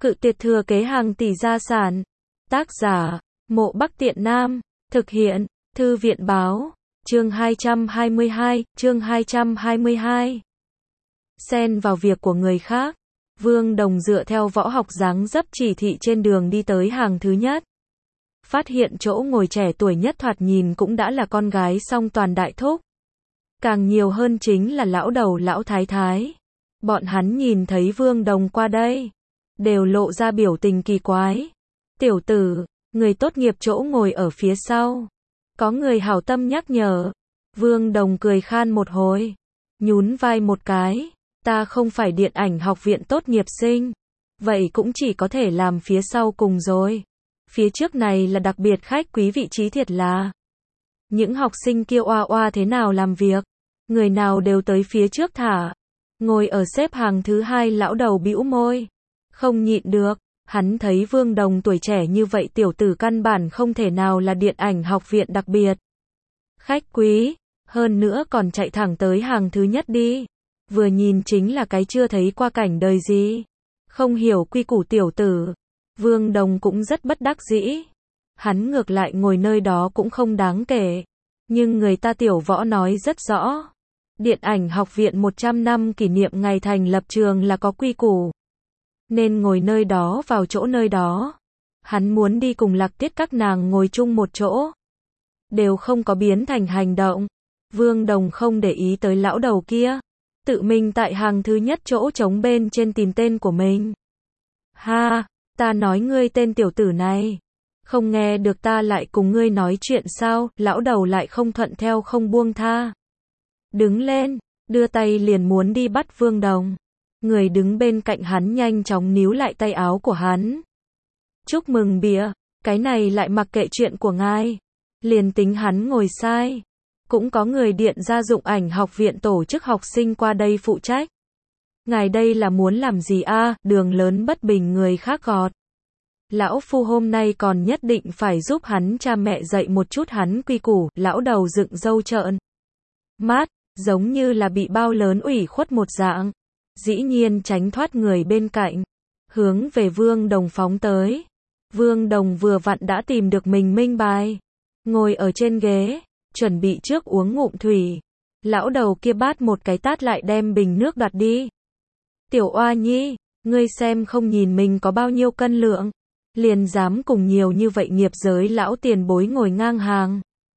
Cự tuyệt thừa kế hàng tỷ gia sản. Tác giả, Mộ Bắc Tiện Nam. Thực hiện, Thư viện báo. Chương 222. Xen vào việc của người khác. Vương Đồng dựa theo võ học dáng dấp chỉ thị trên đường đi tới hàng thứ nhất. Phát hiện chỗ ngồi trẻ tuổi nhất thoạt nhìn cũng đã là con gái song toàn đại thúc. Càng nhiều hơn chính là lão đầu lão thái thái. Bọn hắn nhìn thấy Vương Đồng qua đây, đều lộ ra biểu tình kỳ quái. Tiểu tử, người tốt nghiệp chỗ ngồi ở phía sau. Có người hảo tâm nhắc nhở. Vương Đồng cười khan một hồi, nhún vai một cái. Ta không phải điện ảnh học viện tốt nghiệp sinh. Vậy cũng chỉ có thể làm phía sau cùng rồi. Phía trước này là đặc biệt khách quý vị trí thiệt là. Những học sinh kia oa oa thế nào làm việc. Người nào đều tới phía trước thả. Ngồi ở xếp hàng thứ hai lão đầu bĩu môi. Không nhịn được. Hắn thấy Vương Đồng tuổi trẻ như vậy tiểu tử căn bản không thể nào là điện ảnh học viện đặc biệt. Khách quý. Hơn nữa còn chạy thẳng tới hàng thứ nhất đi. Vừa nhìn chính là cái chưa thấy qua cảnh đời gì. Không hiểu quy củ tiểu tử. Vương Đồng cũng rất bất đắc dĩ. Hắn ngược lại ngồi nơi đó cũng không đáng kể. Nhưng người ta tiểu võ nói rất rõ. Điện ảnh học viện 100 năm kỷ niệm ngày thành lập trường là có quy củ. Nên ngồi nơi đó vào chỗ nơi đó. Hắn muốn đi cùng Lạc Tiết các nàng ngồi chung một chỗ. Đều không có biến thành hành động. Vương Đồng không để ý tới lão đầu kia. Tự mình tại hàng thứ nhất chỗ trống bên trên tìm tên của mình. Ha, ta nói ngươi tên tiểu tử này. Không nghe được ta lại cùng ngươi nói chuyện sao, lão đầu lại không thuận theo không buông tha. Đứng lên, đưa tay liền muốn đi bắt Vương Đồng. Người đứng bên cạnh hắn nhanh chóng níu lại tay áo của hắn. Chúc mừng bịa, cái này lại mặc kệ chuyện của ngài. Liền tính hắn ngồi sai. Cũng có người điện gia dụng ảnh học viện tổ chức học sinh qua đây phụ trách. Ngài đây là muốn làm gì a? Đường lớn bất bình người khác gọt. Lão phu hôm nay còn nhất định phải giúp hắn cha mẹ dạy một chút hắn quy củ. Lão đầu dựng râu trợn mắt, giống như là bị bao lớn ủy khuất một dạng. Dĩ nhiên tránh thoát người bên cạnh, hướng về Vương Đồng phóng tới. Vương Đồng vừa vặn đã tìm được mình minh bài, ngồi ở trên ghế, chuẩn bị trước uống ngụm thủy. Lão đầu kia bát một cái tát lại đem bình nước đoạt đi. Tiểu oa nhi, ngươi xem không nhìn mình có bao nhiêu cân lượng, liền dám cùng nhiều như vậy nghiệp giới lão tiền bối ngồi ngang hàng.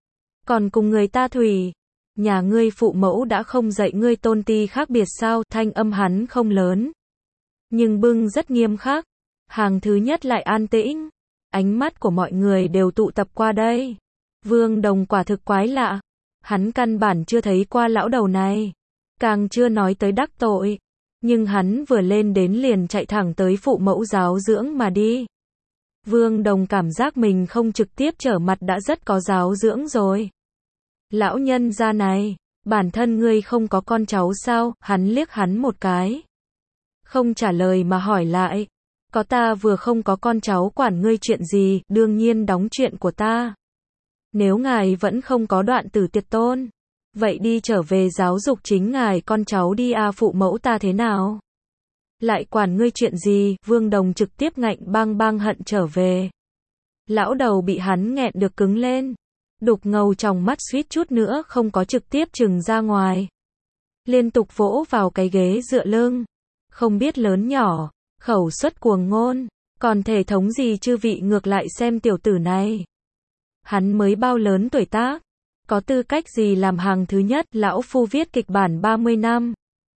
Còn cùng người ta thủy. Nhà ngươi phụ mẫu đã không dạy ngươi tôn ti khác biệt sao? Thanh âm hắn không lớn, nhưng bưng rất nghiêm khắc. Hàng thứ nhất lại an tĩnh. Ánh mắt của mọi người đều tụ tập qua đây. Vương Đồng quả thực quái lạ. Hắn căn bản chưa thấy qua lão đầu này. Càng chưa nói tới đắc tội. Nhưng hắn vừa lên đến liền chạy thẳng tới phụ mẫu giáo dưỡng mà đi. Vương Đồng cảm giác mình không trực tiếp trở mặt đã rất có giáo dưỡng rồi. Lão nhân gia này, bản thân ngươi không có con cháu sao? Hắn liếc hắn một cái. Không trả lời mà hỏi lại. Có ta vừa không có con cháu quản ngươi chuyện gì, đương nhiên đóng chuyện của ta. Nếu ngài vẫn không có đoạn tử tiệt tôn, vậy đi trở về giáo dục chính ngài con cháu đi a. Phụ mẫu ta thế nào? Lại quản ngươi chuyện gì? Vương Đồng trực tiếp ngạnh bang bang hận trở về. Lão đầu bị hắn nghẹn được cứng lên. Đục ngầu trong mắt suýt chút nữa không có trực tiếp trừng ra ngoài. Liên tục vỗ vào cái ghế dựa lưng. Không biết lớn nhỏ, khẩu suất cuồng ngôn, còn thể thống gì chư vị ngược lại xem tiểu tử này. Hắn mới bao lớn tuổi tác, có tư cách gì làm hàng thứ nhất? Lão phu viết kịch bản 30 năm.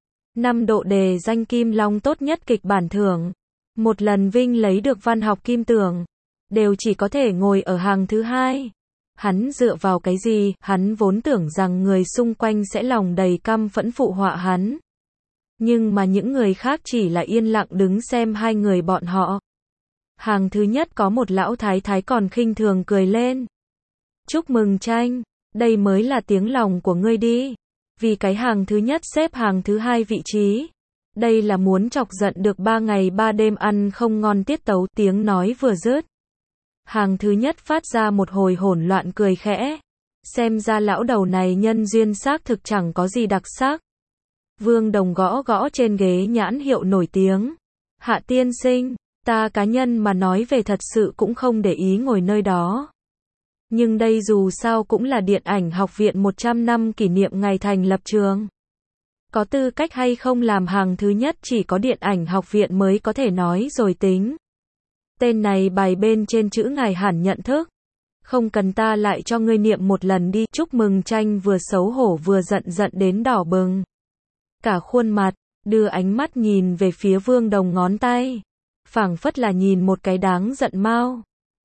5 độ đề danh Kim Long tốt nhất kịch bản thưởng. Một lần vinh lấy được văn học kim tưởng. Đều chỉ có thể ngồi ở hàng thứ hai. Hắn dựa vào cái gì? Hắn vốn tưởng rằng người xung quanh sẽ lòng đầy căm phẫn phụ họa hắn. Nhưng mà những người khác chỉ là yên lặng đứng xem hai người bọn họ. Hàng thứ nhất có một lão thái thái còn khinh thường cười lên. Chúc mừng Tranh, đây mới là tiếng lòng của ngươi đi. Vì cái hàng thứ nhất xếp hàng thứ hai vị trí. Đây là muốn chọc giận được 3 ngày 3 đêm ăn không ngon tiết tấu. Tiếng nói vừa dứt, hàng thứ nhất phát ra một hồi hỗn loạn cười khẽ. Xem ra lão đầu này nhân duyên xác thực chẳng có gì đặc sắc. Vương Đồng gõ gõ trên ghế nhãn hiệu nổi tiếng. Hạ tiên sinh, Ta cá nhân mà nói về thật sự cũng không để ý ngồi nơi đó. Nhưng đây dù sao cũng là Điện ảnh học viện 100 năm kỷ niệm ngày thành lập trường. Có tư cách hay không làm hàng thứ nhất chỉ có Điện ảnh học viện mới có thể nói rồi tính. Tên này bày bên trên chữ ngài hẳn nhận thức. Không cần ta lại cho ngươi niệm một lần đi. Chúc Mừng Tranh vừa xấu hổ vừa giận đến đỏ bừng cả khuôn mặt, đưa ánh mắt nhìn về phía Vương Đồng ngón tay. Phảng phất là nhìn một cái đáng giận mau.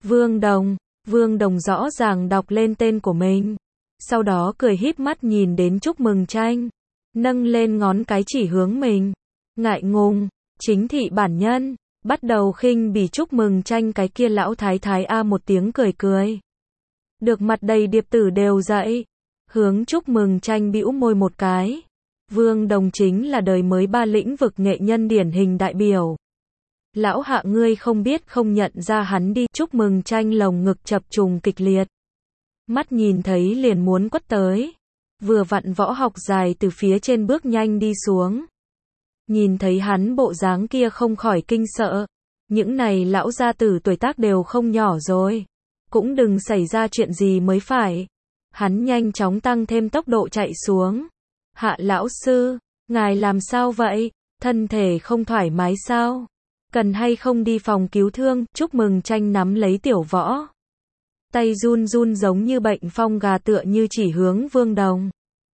Vương Đồng rõ ràng đọc lên tên của mình. Sau đó cười híp mắt nhìn đến Chúc Mừng Tranh. Nâng lên ngón cái chỉ hướng mình. Ngại ngùng, chính thị bản nhân. Bắt đầu khinh bỉ Chúc Mừng Tranh cái kia lão thái thái a một tiếng cười. Được mặt đầy điệp tử đều dậy. Hướng Chúc Mừng Tranh bĩu môi một cái. Vương Đồng chính là đời mới 3 lĩnh vực nghệ nhân điển hình đại biểu. Lão hạ ngươi không biết không nhận ra hắn đi. Chúc Mừng Tranh lồng ngực chập trùng kịch liệt. Mắt nhìn thấy liền muốn quất tới. Vừa vặn Võ Học Dài từ phía trên bước nhanh đi xuống. Nhìn thấy hắn bộ dáng kia không khỏi kinh sợ. Những này lão gia tử tuổi tác đều không nhỏ rồi. Cũng đừng xảy ra chuyện gì mới phải. Hắn nhanh chóng tăng thêm tốc độ chạy xuống. Hạ lão sư, ngài làm sao vậy? Thân thể không thoải mái sao? Cần hay không đi phòng cứu thương? Chúc Mừng Tranh nắm lấy Tiểu Võ. Tay run giống như bệnh phong gà tựa như chỉ hướng Vương Đồng.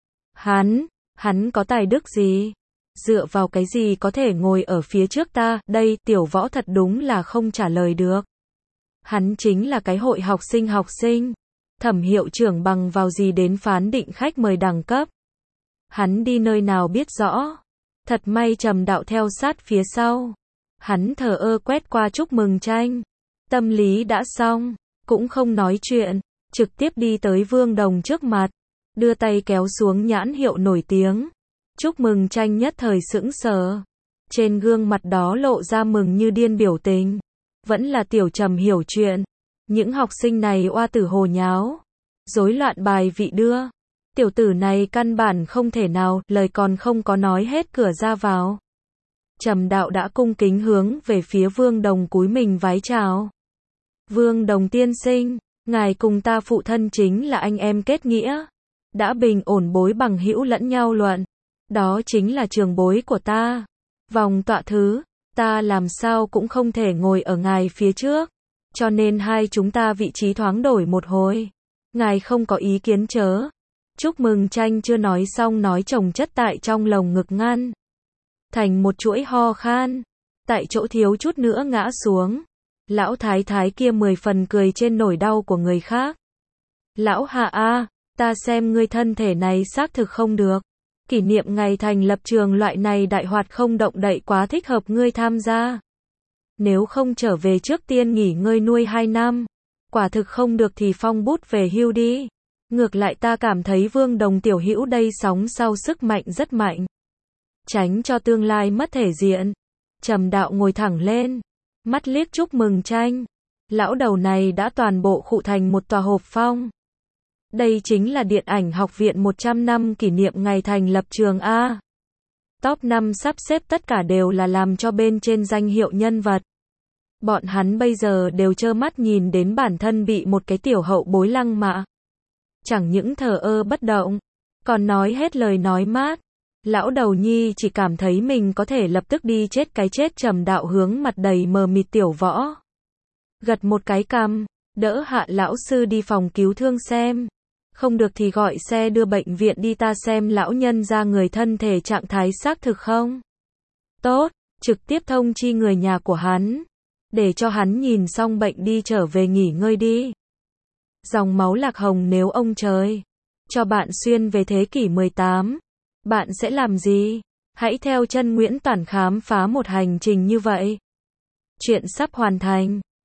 Hắn có tài đức gì? Dựa vào cái gì có thể ngồi ở phía trước ta? Đây, Tiểu Võ thật đúng là không trả lời được. Hắn chính là cái hội học sinh. Thẩm hiệu trưởng bằng vào gì đến phán định khách mời đẳng cấp? Hắn đi nơi nào biết rõ. Thật may Trầm Đạo theo sát phía sau. Hắn thờ ơ quét qua Chúc Mừng Tranh. Tâm lý đã xong, cũng không nói chuyện, trực tiếp đi tới Vương Đồng trước mặt, đưa tay kéo xuống nhãn hiệu nổi tiếng. Chúc Mừng Tranh nhất thời sững sờ. Trên gương mặt đó lộ ra mừng như điên biểu tình. Vẫn là Tiểu Trầm hiểu chuyện. Những học sinh này oa tử hồ nháo, rối loạn bài vị đưa. Tiểu tử này căn bản không thể nào, lời còn không có nói hết cửa ra vào. Trầm Đạo đã cung kính hướng về phía Vương Đồng cúi mình vái chào. Vương Đồng tiên sinh, ngài cùng ta phụ thân chính là anh em kết nghĩa. Đã bình ổn bối bằng hữu lẫn nhau luận. Đó chính là trường bối của ta. Vòng tọa thứ, ta làm sao cũng không thể ngồi ở ngài phía trước. Cho nên hai chúng ta vị trí thoáng đổi một hồi. Ngài không có ý kiến chớ. Chúc Mừng Tranh chưa nói xong nói chồng chất tại trong lồng ngực ngăn thành một chuỗi ho khan. Tại chỗ thiếu chút nữa ngã xuống. Lão thái thái kia 10 phần cười trên nỗi đau của người khác. Lão hạ a, ta xem ngươi thân thể này xác thực không được. Kỷ niệm ngày thành lập trường loại này đại hoạt không động đậy quá thích hợp ngươi tham gia. Nếu không trở về trước tiên nghỉ ngơi nuôi 2 năm. Quả thực không được thì phong bút về hưu đi. Ngược lại ta cảm thấy Vương Đồng tiểu hữu đây sóng sau sức mạnh rất mạnh. Tránh cho tương lai mất thể diện. Trầm Đạo ngồi thẳng lên. Mắt liếc Chúc Mừng Tranh. Lão đầu này đã toàn bộ khụ thành một tòa hộp phong. Đây chính là Điện ảnh học viện 100 năm kỷ niệm ngày thành lập trường A. Top 5 sắp xếp tất cả đều là làm cho bên trên danh hiệu nhân vật. Bọn hắn bây giờ đều trơ mắt nhìn đến bản thân bị một cái tiểu hậu bối lăng mạ. Chẳng những thờ ơ bất động, còn nói hết lời nói mát. Lão đầu nhi chỉ cảm thấy mình có thể lập tức đi chết cái chết. Trầm Đạo hướng mặt đầy mờ mịt Tiểu Võ. Gật một cái cằm, đỡ Hạ lão sư đi phòng cứu thương xem. Không được thì gọi xe đưa bệnh viện đi, ta xem lão nhân ra người thân thể trạng thái xác thực không tốt, trực tiếp thông chi người nhà của hắn. Để cho hắn nhìn xong bệnh đi trở về nghỉ ngơi đi. Dòng máu lạc hồng nếu ông trời cho bạn xuyên về thế kỷ 18, bạn sẽ làm gì? Hãy theo chân Nguyễn Toản khám phá một hành trình như vậy. Chuyện sắp hoàn thành.